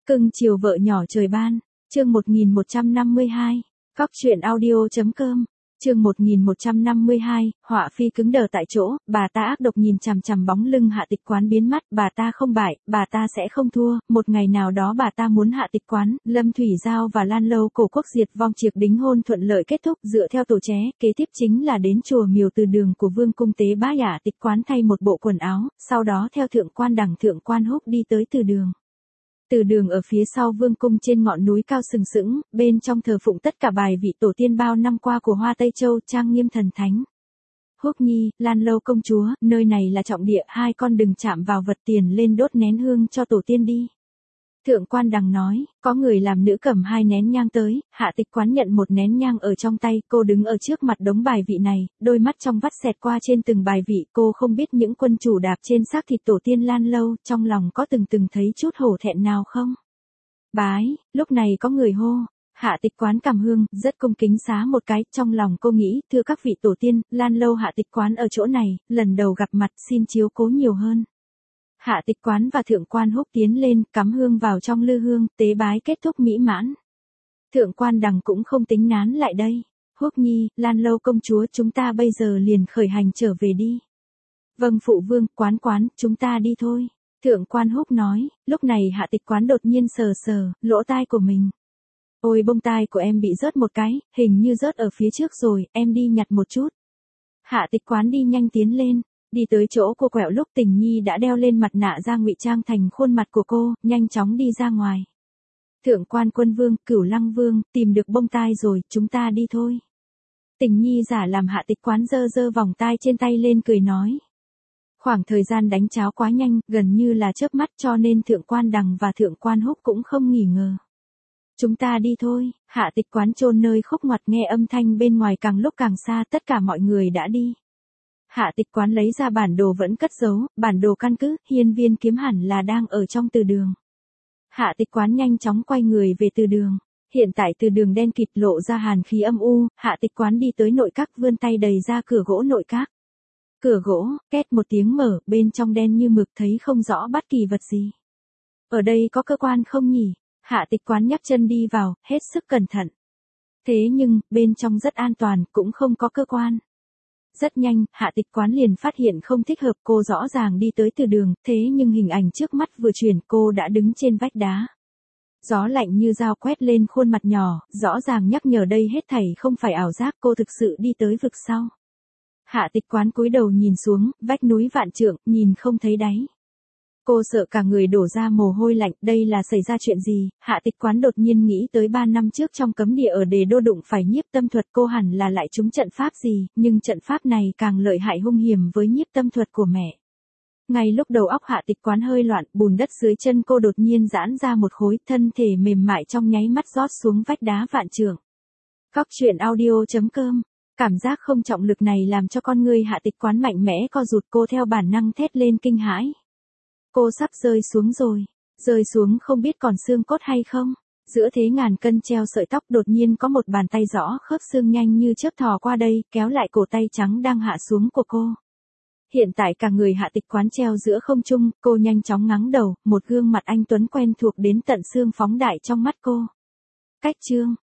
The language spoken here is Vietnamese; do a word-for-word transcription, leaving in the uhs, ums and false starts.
Cưng chiều vợ nhỏ trời ban, chương một nghìn một trăm năm mươi hai, Cóc truyện audio.com, chương một nghìn một trăm năm mươi hai, họa phi cứng đờ tại chỗ, bà ta ác độc nhìn chằm chằm bóng lưng Hạ Tịch Quán biến mất, bà ta không bại, bà ta sẽ không thua, một ngày nào đó bà ta muốn Hạ Tịch Quán, Lâm Thủy Giao và Lan Lâu cổ quốc diệt vong triệt đính hôn thuận lợi kết thúc dựa theo tổ ché, kế tiếp chính là đến chùa miều Từ Đường của Vương cung tế bá Hạ Tịch Quán thay một bộ quần áo, sau đó theo thượng quan đằng thượng quan húc đi tới Từ Đường. Từ Đường ở phía sau vương cung trên ngọn núi cao sừng sững, bên trong thờ phụng tất cả bài vị tổ tiên bao năm qua của Hoa Tây Châu trang nghiêm thần thánh. Húc Nhi, Lan Lâu công chúa, nơi này là trọng địa, hai con đừng chạm vào vật tiền lên đốt nén hương cho tổ tiên đi. Thượng quan đằng nói, có người làm nữ cầm hai nén nhang tới, Hạ Tịch Quán nhận một nén nhang ở trong tay, cô đứng ở trước mặt đống bài vị này, đôi mắt trong vắt xẹt qua trên từng bài vị, cô không biết những quân chủ đạp trên xác thịt tổ tiên Lan Lâu, trong lòng có từng từng thấy chút hổ thẹn nào không? Bái, lúc này có người hô, Hạ Tịch Quán cầm hương, rất cung kính xá một cái, trong lòng cô nghĩ, thưa các vị tổ tiên, Lan Lâu Hạ Tịch Quán ở chỗ này, lần đầu gặp mặt xin chiếu cố nhiều hơn. Hạ Tịch Quán và thượng quan húc tiến lên, cắm hương vào trong lư hương, tế bái kết thúc mỹ mãn. Thượng quan đằng cũng không tính nán lại đây. Húc Nhi, Lan Lâu công chúa, chúng ta bây giờ liền khởi hành trở về đi. Vâng phụ vương, quán quán, chúng ta đi thôi. Thượng quan húc nói, lúc này Hạ Tịch Quán đột nhiên sờ sờ, lỗ tai của mình. Ôi bông tai của em bị rớt một cái, hình như rớt ở phía trước rồi, em đi nhặt một chút. Hạ Tịch Quán đi nhanh tiến lên. Đi tới chỗ cô quẹo lúc Tình Nhi đã đeo lên mặt nạ ra ngụy trang thành khuôn mặt của cô, nhanh chóng đi ra ngoài. Thượng quan Quân Vương, Cửu Lăng Vương, tìm được bông tai rồi, chúng ta đi thôi. Tình Nhi giả làm Hạ Tịch Quán giơ giơ vòng tai trên tay lên cười nói. Khoảng thời gian đánh cháo quá nhanh, gần như là chớp mắt cho nên thượng quan đằng và thượng quan húc cũng không nghỉ ngờ. Chúng ta đi thôi, Hạ Tịch Quán chôn nơi khúc ngoặt nghe âm thanh bên ngoài càng lúc càng xa, tất cả mọi người đã đi. Hạ Tịch Quán lấy ra bản đồ vẫn cất giấu, bản đồ căn cứ, hiên viên kiếm hẳn là đang ở trong Từ Đường. Hạ Tịch Quán nhanh chóng quay người về Từ Đường. Hiện tại Từ Đường đen kịt lộ ra hàn khí âm u, Hạ Tịch Quán đi tới nội các vươn tay đầy ra cửa gỗ nội các. Cửa gỗ, két một tiếng mở, bên trong đen như mực thấy không rõ bất kỳ vật gì. Ở đây có cơ quan không nhỉ? Hạ Tịch Quán nhấc chân đi vào, hết sức cẩn thận. Thế nhưng, bên trong rất an toàn, cũng không có cơ quan. Rất nhanh, Hạ Tịch Quán liền phát hiện không thích hợp, cô rõ ràng đi tới Từ Đường, thế nhưng hình ảnh trước mắt vừa chuyển cô đã đứng trên vách đá. Gió lạnh như dao quét lên khuôn mặt nhỏ, rõ ràng nhắc nhở đây hết thảy không phải ảo giác, cô thực sự đi tới vực sau. Hạ Tịch Quán cúi đầu nhìn xuống, vách núi vạn trượng, nhìn không thấy đáy. Cô sợ cả người đổ ra mồ hôi lạnh, đây là xảy ra chuyện gì? Hạ Tịch Quán đột nhiên nghĩ tới ba năm trước trong cấm địa ở Đề Đô đụng phải nhiếp tâm thuật, cô hẳn là lại trúng trận pháp gì, nhưng trận pháp này càng lợi hại hung hiểm với nhiếp tâm thuật của mẹ. Ngay lúc đầu óc Hạ Tịch Quán hơi loạn, bùn đất dưới chân cô đột nhiên giãn ra một khối, thân thể mềm mại trong nháy mắt rót xuống vách đá vạn trượng. Cóc truyện audio.com. Cảm giác không trọng lực này làm cho con người Hạ Tịch Quán mạnh mẽ co rụt, cô theo bản năng thét lên kinh hãi. Cô sắp rơi xuống rồi, rơi xuống không biết còn xương cốt hay không. Giữa thế ngàn cân treo sợi tóc đột nhiên có một bàn tay rõ khớp xương nhanh như chớp thò qua đây, kéo lại cổ tay trắng đang hạ xuống của cô. Hiện tại cả người Hạ Tịch Quán treo giữa không trung, cô nhanh chóng ngắng đầu, một gương mặt anh tuấn quen thuộc đến tận xương phóng đại trong mắt cô. Cách chương,